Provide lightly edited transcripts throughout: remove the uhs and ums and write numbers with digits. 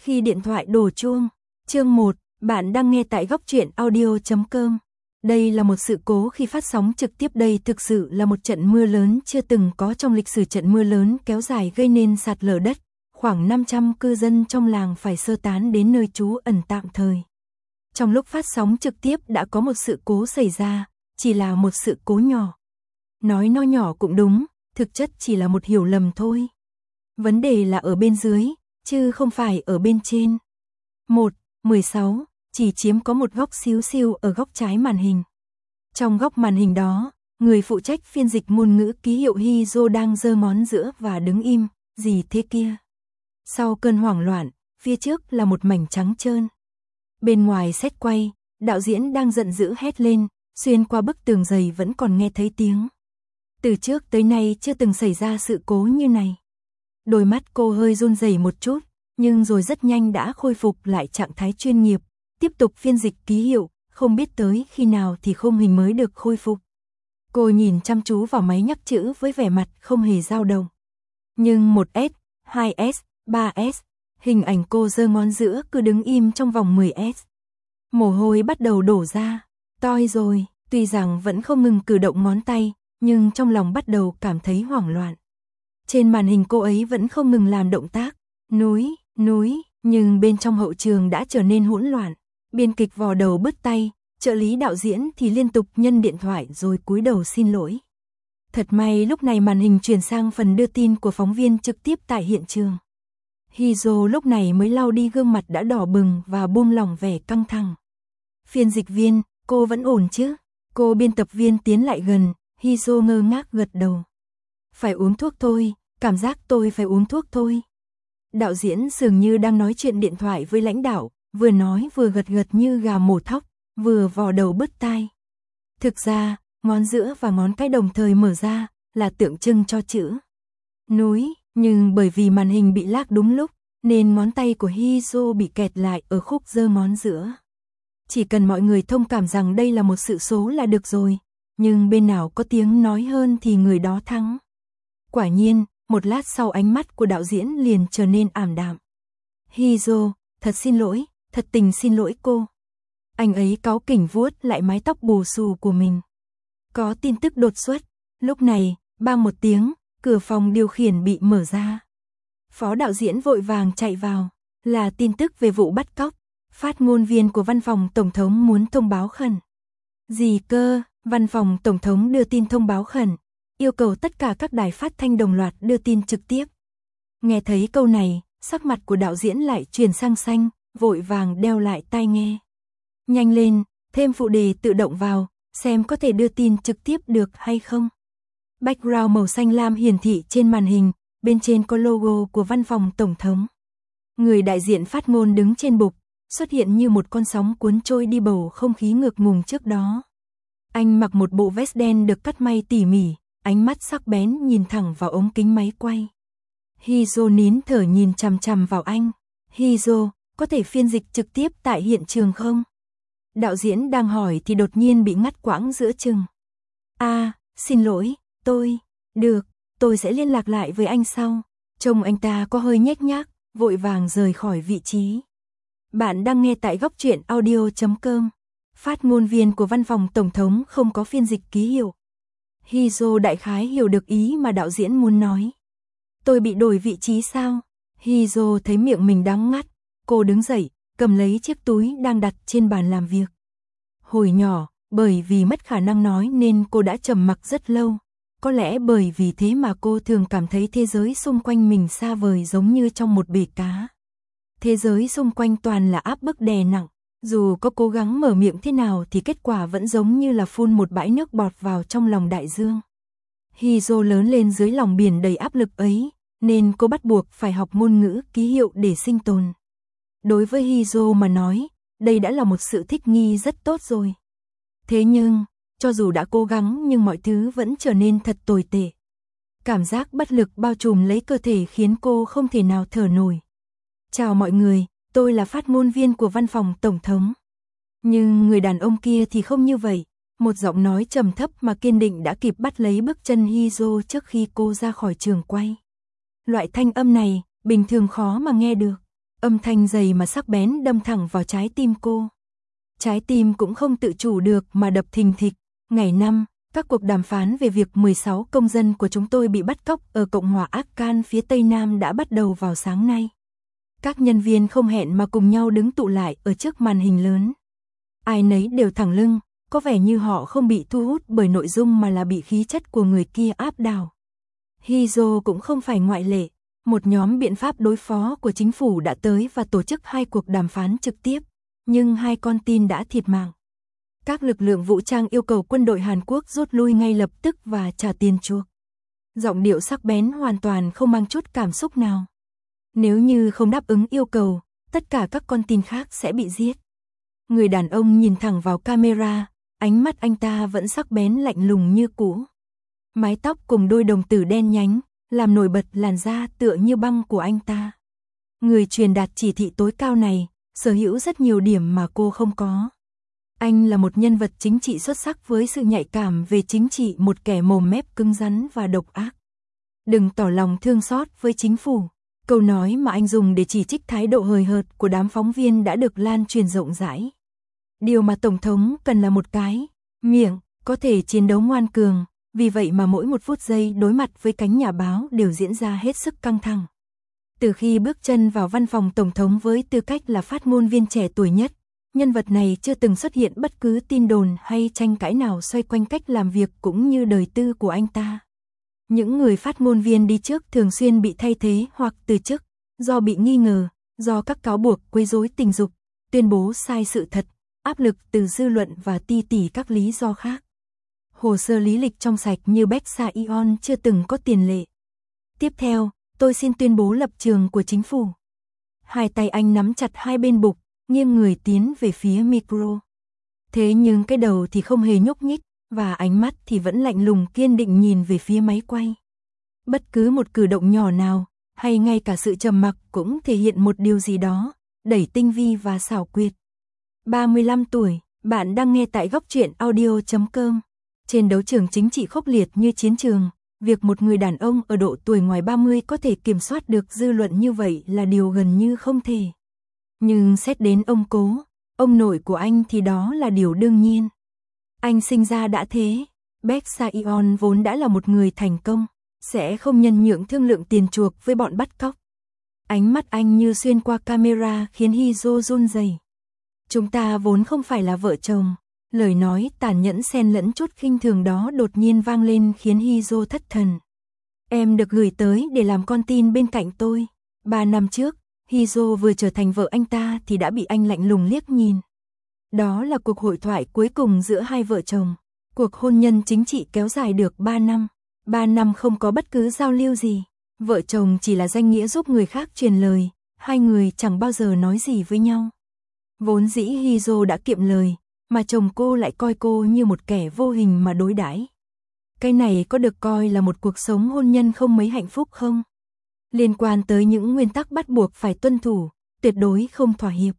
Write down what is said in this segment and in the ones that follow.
Khi điện thoại đổ chuông. Chương 1, bạn đang nghe tại góc truyện audio.com. Đây là một sự cố khi phát sóng trực tiếp. Đây thực sự là một trận mưa lớn chưa từng có trong lịch sử. Trận mưa lớn kéo dài gây nên sạt lở đất, khoảng 500 cư dân trong làng phải sơ tán đến nơi trú ẩn tạm thời. Trong lúc phát sóng trực tiếp đã có một sự cố xảy ra, chỉ là một sự cố nhỏ. Nói nó nhỏ cũng đúng, thực chất chỉ là một hiểu lầm thôi. Vấn đề là ở bên dưới, chứ không phải ở bên trên. 1.16 chỉ chiếm có một góc xíu xiu ở góc trái màn hình. Trong góc màn hình đó, người phụ trách phiên dịch ngôn ngữ ký hiệu Hizo đang giơ ngón giữa và đứng im, gì thế kia. Sau cơn hoảng loạn, phía trước là một mảnh trắng trơn. Bên ngoài set quay, đạo diễn đang giận dữ hét lên, xuyên qua bức tường dày vẫn còn nghe thấy tiếng. Từ trước tới nay chưa từng xảy ra sự cố như này. Đôi mắt cô hơi run rẩy một chút, nhưng rồi rất nhanh đã khôi phục lại trạng thái chuyên nghiệp, tiếp tục phiên dịch ký hiệu, không biết tới khi nào thì khung hình mới được khôi phục. Cô nhìn chăm chú vào máy nhắc chữ với vẻ mặt không hề dao động. Nhưng 1S, 2S, 3S, hình ảnh cô giơ ngón giữa cứ đứng im trong vòng 10S. Mồ hôi bắt đầu đổ ra, toi rồi, tuy rằng vẫn không ngừng cử động ngón tay, nhưng trong lòng bắt đầu cảm thấy hoảng loạn. Trên màn hình cô ấy vẫn không ngừng làm động tác, núi, nhưng bên trong hậu trường đã trở nên hỗn loạn. Biên kịch vò đầu bứt tay, trợ lý đạo diễn thì liên tục nhân điện thoại rồi cúi đầu xin lỗi. Thật may lúc này màn hình chuyển sang phần đưa tin của phóng viên trực tiếp tại hiện trường. Hizo lúc này mới lau đi gương mặt đã đỏ bừng và buông lỏng vẻ căng thẳng. Phiên dịch viên, cô vẫn ổn chứ? Cô biên tập viên tiến lại gần, Hizo ngơ ngác gật đầu. Phải uống thuốc thôi, cảm giác tôi phải uống thuốc thôi. Đạo diễn dường như đang nói chuyện điện thoại với lãnh đạo, vừa nói vừa gật gật như gà mổ thóc, vừa vò đầu bứt tai. Thực ra, ngón giữa và ngón cái đồng thời mở ra, là tượng trưng cho chữ núi, nhưng bởi vì màn hình bị lag đúng lúc, nên ngón tay của Hizo bị kẹt lại ở khúc giơ ngón giữa. Chỉ cần mọi người thông cảm rằng đây là một sự số là được rồi, nhưng bên nào có tiếng nói hơn thì người đó thắng. Quả nhiên, một lát sau ánh mắt của đạo diễn liền trở nên ảm đạm. Hizo, thật xin lỗi, thật tình xin lỗi cô. Anh ấy cáu kỉnh vuốt lại mái tóc bù xù của mình. Có tin tức đột xuất, lúc này, bang một tiếng, cửa phòng điều khiển bị mở ra. Phó đạo diễn vội vàng chạy vào, là tin tức về vụ bắt cóc. Phát ngôn viên của văn phòng tổng thống muốn thông báo khẩn. Gì cơ? Văn phòng tổng thống đưa tin thông báo khẩn, yêu cầu tất cả các đài phát thanh đồng loạt đưa tin trực tiếp. Nghe thấy câu này, sắc mặt của đạo diễn lại chuyển sang xanh, vội vàng đeo lại tai nghe. Nhanh lên, thêm phụ đề tự động vào, xem có thể đưa tin trực tiếp được hay không. Background màu xanh lam hiển thị trên màn hình, bên trên có logo của văn phòng tổng thống. Người đại diện phát ngôn đứng trên bục, xuất hiện như một con sóng cuốn trôi đi bầu không khí ngược ngùng trước đó. Anh mặc một bộ vest đen được cắt may tỉ mỉ, ánh mắt sắc bén nhìn thẳng vào ống kính máy quay. Hizo nín thở nhìn chằm chằm vào anh. Hizo, có thể phiên dịch trực tiếp tại hiện trường không? Đạo diễn đang hỏi thì đột nhiên bị ngắt quãng giữa chừng. Xin lỗi, được, tôi sẽ liên lạc lại với anh sau. Trông anh ta có hơi nhếch nhác, vội vàng rời khỏi vị trí. Bạn đang nghe tại góc truyện audio.com. Phát ngôn viên của văn phòng tổng thống không có phiên dịch ký hiệu. Hizo đại khái hiểu được ý mà đạo diễn muốn nói. Tôi bị đổi vị trí sao? Hizo thấy miệng mình đắng ngắt. Cô đứng dậy, cầm lấy chiếc túi đang đặt trên bàn làm việc. Hồi nhỏ, bởi vì mất khả năng nói nên cô đã trầm mặc rất lâu. Có lẽ bởi vì thế mà cô thường cảm thấy thế giới xung quanh mình xa vời giống như trong một bể cá. Thế giới xung quanh toàn là áp bức đè nặng. Dù có cố gắng mở miệng thế nào thì kết quả vẫn giống như là phun một bãi nước bọt vào trong lòng đại dương. Hizo lớn lên dưới lòng biển đầy áp lực ấy, nên cô bắt buộc phải học ngôn ngữ ký hiệu để sinh tồn. Đối với Hizo mà nói, đây đã là một sự thích nghi rất tốt rồi. Thế nhưng, cho dù đã cố gắng nhưng mọi thứ vẫn trở nên thật tồi tệ. Cảm giác bất lực bao trùm lấy cơ thể khiến cô không thể nào thở nổi. Chào mọi người, tôi là phát ngôn viên của văn phòng tổng thống. Nhưng người đàn ông kia thì không như vậy. Một giọng nói trầm thấp mà kiên định đã kịp bắt lấy bước chân Hizo trước khi cô ra khỏi trường quay. Loại thanh âm này, bình thường khó mà nghe được. Âm thanh dày mà sắc bén đâm thẳng vào trái tim cô. Trái tim cũng không tự chủ được mà đập thình thịch. Ngày 5, các cuộc đàm phán về việc 16 công dân của chúng tôi bị bắt cóc ở Cộng hòa Afghan phía Tây Nam đã bắt đầu vào sáng nay. Các nhân viên không hẹn mà cùng nhau đứng tụ lại ở trước màn hình lớn. Ai nấy đều thẳng lưng, có vẻ như họ không bị thu hút bởi nội dung mà là bị khí chất của người kia áp đảo. Hizo cũng không phải ngoại lệ. Một nhóm biện pháp đối phó của chính phủ đã tới và tổ chức 2 cuộc đàm phán trực tiếp, nhưng 2 con tin đã thiệt mạng. Các lực lượng vũ trang yêu cầu quân đội Hàn Quốc rút lui ngay lập tức và trả tiền chuộc. Giọng điệu sắc bén hoàn toàn không mang chút cảm xúc nào. Nếu như không đáp ứng yêu cầu, tất cả các con tin khác sẽ bị giết. Người đàn ông nhìn thẳng vào camera, ánh mắt anh ta vẫn sắc bén lạnh lùng như cũ. Mái tóc cùng đôi đồng tử đen nhánh, làm nổi bật làn da tựa như băng của anh ta. Người truyền đạt chỉ thị tối cao này, sở hữu rất nhiều điểm mà cô không có. Anh là một nhân vật chính trị xuất sắc với sự nhạy cảm về chính trị, một kẻ mồm mép cứng rắn và độc ác. Đừng tỏ lòng thương xót với chính phủ. Câu nói mà anh dùng để chỉ trích thái độ hời hợt của đám phóng viên đã được lan truyền rộng rãi. Điều mà Tổng thống cần là một cái miệng có thể chiến đấu ngoan cường, vì vậy mà mỗi một phút giây đối mặt với cánh nhà báo đều diễn ra hết sức căng thẳng. Từ khi bước chân vào văn phòng Tổng thống với tư cách là phát ngôn viên trẻ tuổi nhất, nhân vật này chưa từng xuất hiện bất cứ tin đồn hay tranh cãi nào xoay quanh cách làm việc cũng như đời tư của anh ta. Những người phát ngôn viên đi trước thường xuyên bị thay thế hoặc từ chức, do bị nghi ngờ, do các cáo buộc quấy rối tình dục, tuyên bố sai sự thật, áp lực từ dư luận và tỷ các lý do khác. Hồ sơ lý lịch trong sạch như Baek Sa-yeon chưa từng có tiền lệ. Tiếp theo, tôi xin tuyên bố lập trường của chính phủ. Hai tay anh nắm chặt hai bên bụng, nghiêng người tiến về phía micro. Thế nhưng cái đầu thì không hề nhúc nhích, và ánh mắt thì vẫn lạnh lùng kiên định nhìn về phía máy quay. Bất cứ một cử động nhỏ nào, hay ngay cả sự trầm mặc cũng thể hiện một điều gì đó, đầy tinh vi và xảo quyệt. 35 tuổi, bạn đang nghe tại Góc Truyện Audio.com. Trên đấu trường chính trị khốc liệt như chiến trường, việc một người đàn ông ở độ tuổi ngoài 30 có thể kiểm soát được dư luận như vậy là điều gần như không thể. Nhưng xét đến ông cố, ông nội của anh thì đó là điều đương nhiên. Anh sinh ra đã thế, Baek Sa-yeon vốn đã là một người thành công, sẽ không nhân nhượng thương lượng tiền chuộc với bọn bắt cóc. Ánh mắt anh như xuyên qua camera khiến Hizo run rẩy. Chúng ta vốn không phải là vợ chồng. Lời nói tàn nhẫn xen lẫn chút khinh thường đó đột nhiên vang lên khiến Hizo thất thần. Em được gửi tới để làm con tin bên cạnh tôi. 3 năm trước, Hizo vừa trở thành vợ anh ta thì đã bị anh lạnh lùng liếc nhìn. Đó là cuộc hội thoại cuối cùng giữa hai vợ chồng. Cuộc hôn nhân chính trị kéo dài được 3 năm. 3 năm không có bất cứ giao lưu gì. Vợ chồng chỉ là danh nghĩa giúp người khác truyền lời. Hai người chẳng bao giờ nói gì với nhau. Vốn dĩ Hizo đã kiệm lời, mà chồng cô lại coi cô như một kẻ vô hình mà đối đãi. Cái này có được coi là một cuộc sống hôn nhân không mấy hạnh phúc không? Liên quan tới những nguyên tắc bắt buộc phải tuân thủ, tuyệt đối không thỏa hiệp.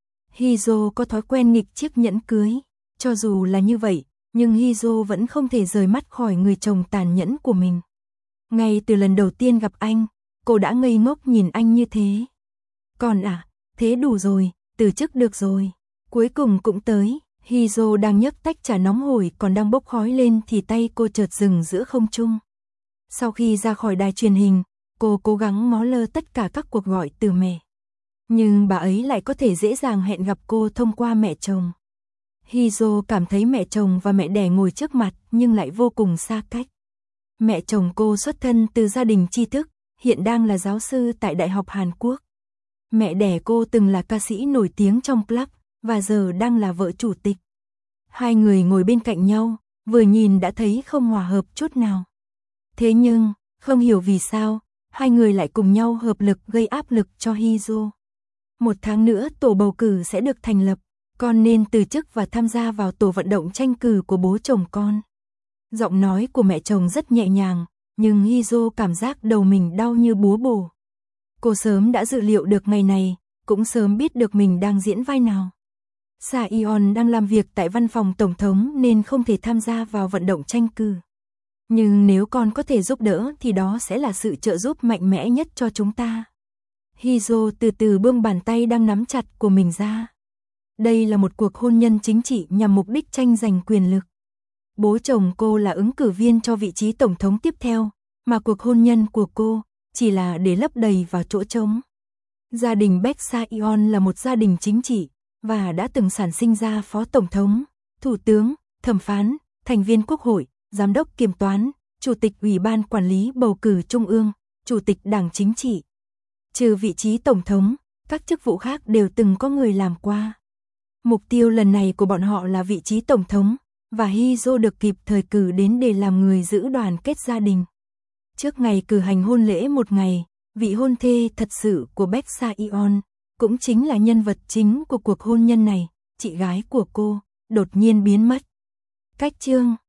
Hizo có thói quen nghịch chiếc nhẫn cưới. Cho dù là như vậy, nhưng Hizo vẫn không thể rời mắt khỏi người chồng tàn nhẫn của mình. Ngay từ lần đầu tiên gặp anh, cô đã ngây ngốc nhìn anh như thế. Còn thế đủ rồi, từ chức được rồi. Cuối cùng cũng tới. Hizo đang nhấc tách trà nóng hổi còn đang bốc khói lên thì tay cô chợt dừng giữa không trung. Sau khi ra khỏi đài truyền hình, cô cố gắng ngó lơ tất cả các cuộc gọi từ mẹ. Nhưng bà ấy lại có thể dễ dàng hẹn gặp cô thông qua mẹ chồng. Hizo cảm thấy mẹ chồng và mẹ đẻ ngồi trước mặt nhưng lại vô cùng xa cách. Mẹ chồng cô xuất thân từ gia đình tri thức, hiện đang là giáo sư tại Đại học Hàn Quốc. Mẹ đẻ cô từng là ca sĩ nổi tiếng trong club, và giờ đang là vợ chủ tịch. Hai người ngồi bên cạnh nhau, vừa nhìn đã thấy không hòa hợp chút nào. Thế nhưng, không hiểu vì sao, hai người lại cùng nhau hợp lực gây áp lực cho Hizo. 1 tháng nữa tổ bầu cử sẽ được thành lập, con nên từ chức và tham gia vào tổ vận động tranh cử của bố chồng con. Giọng nói của mẹ chồng rất nhẹ nhàng, nhưng Hizo cảm giác đầu mình đau như búa bổ. Cô sớm đã dự liệu được ngày này, cũng sớm biết được mình đang diễn vai nào. Sa-yeon đang làm việc tại văn phòng tổng thống nên không thể tham gia vào vận động tranh cử. Nhưng nếu con có thể giúp đỡ thì đó sẽ là sự trợ giúp mạnh mẽ nhất cho chúng ta. Hee-jo từ từ buông bàn tay đang nắm chặt của mình ra. Đây là một cuộc hôn nhân chính trị nhằm mục đích tranh giành quyền lực. Bố chồng cô là ứng cử viên cho vị trí tổng thống tiếp theo, mà cuộc hôn nhân của cô chỉ là để lấp đầy vào chỗ trống. Gia đình Baek Sa-yeon là một gia đình chính trị và đã từng sản sinh ra phó tổng thống, thủ tướng, thẩm phán, thành viên quốc hội, giám đốc kiểm toán, chủ tịch ủy ban quản lý bầu cử trung ương, chủ tịch đảng chính trị. Trừ vị trí tổng thống, các chức vụ khác đều từng có người làm qua. Mục tiêu lần này của bọn họ là vị trí tổng thống, và Hee-jo được kịp thời cử đến để làm người giữ đoàn kết gia đình. Trước ngày cử hành hôn lễ một ngày, vị hôn thê thật sự của Baek Sa-yeon, cũng chính là nhân vật chính của cuộc hôn nhân này, chị gái của cô, đột nhiên biến mất. Cách chương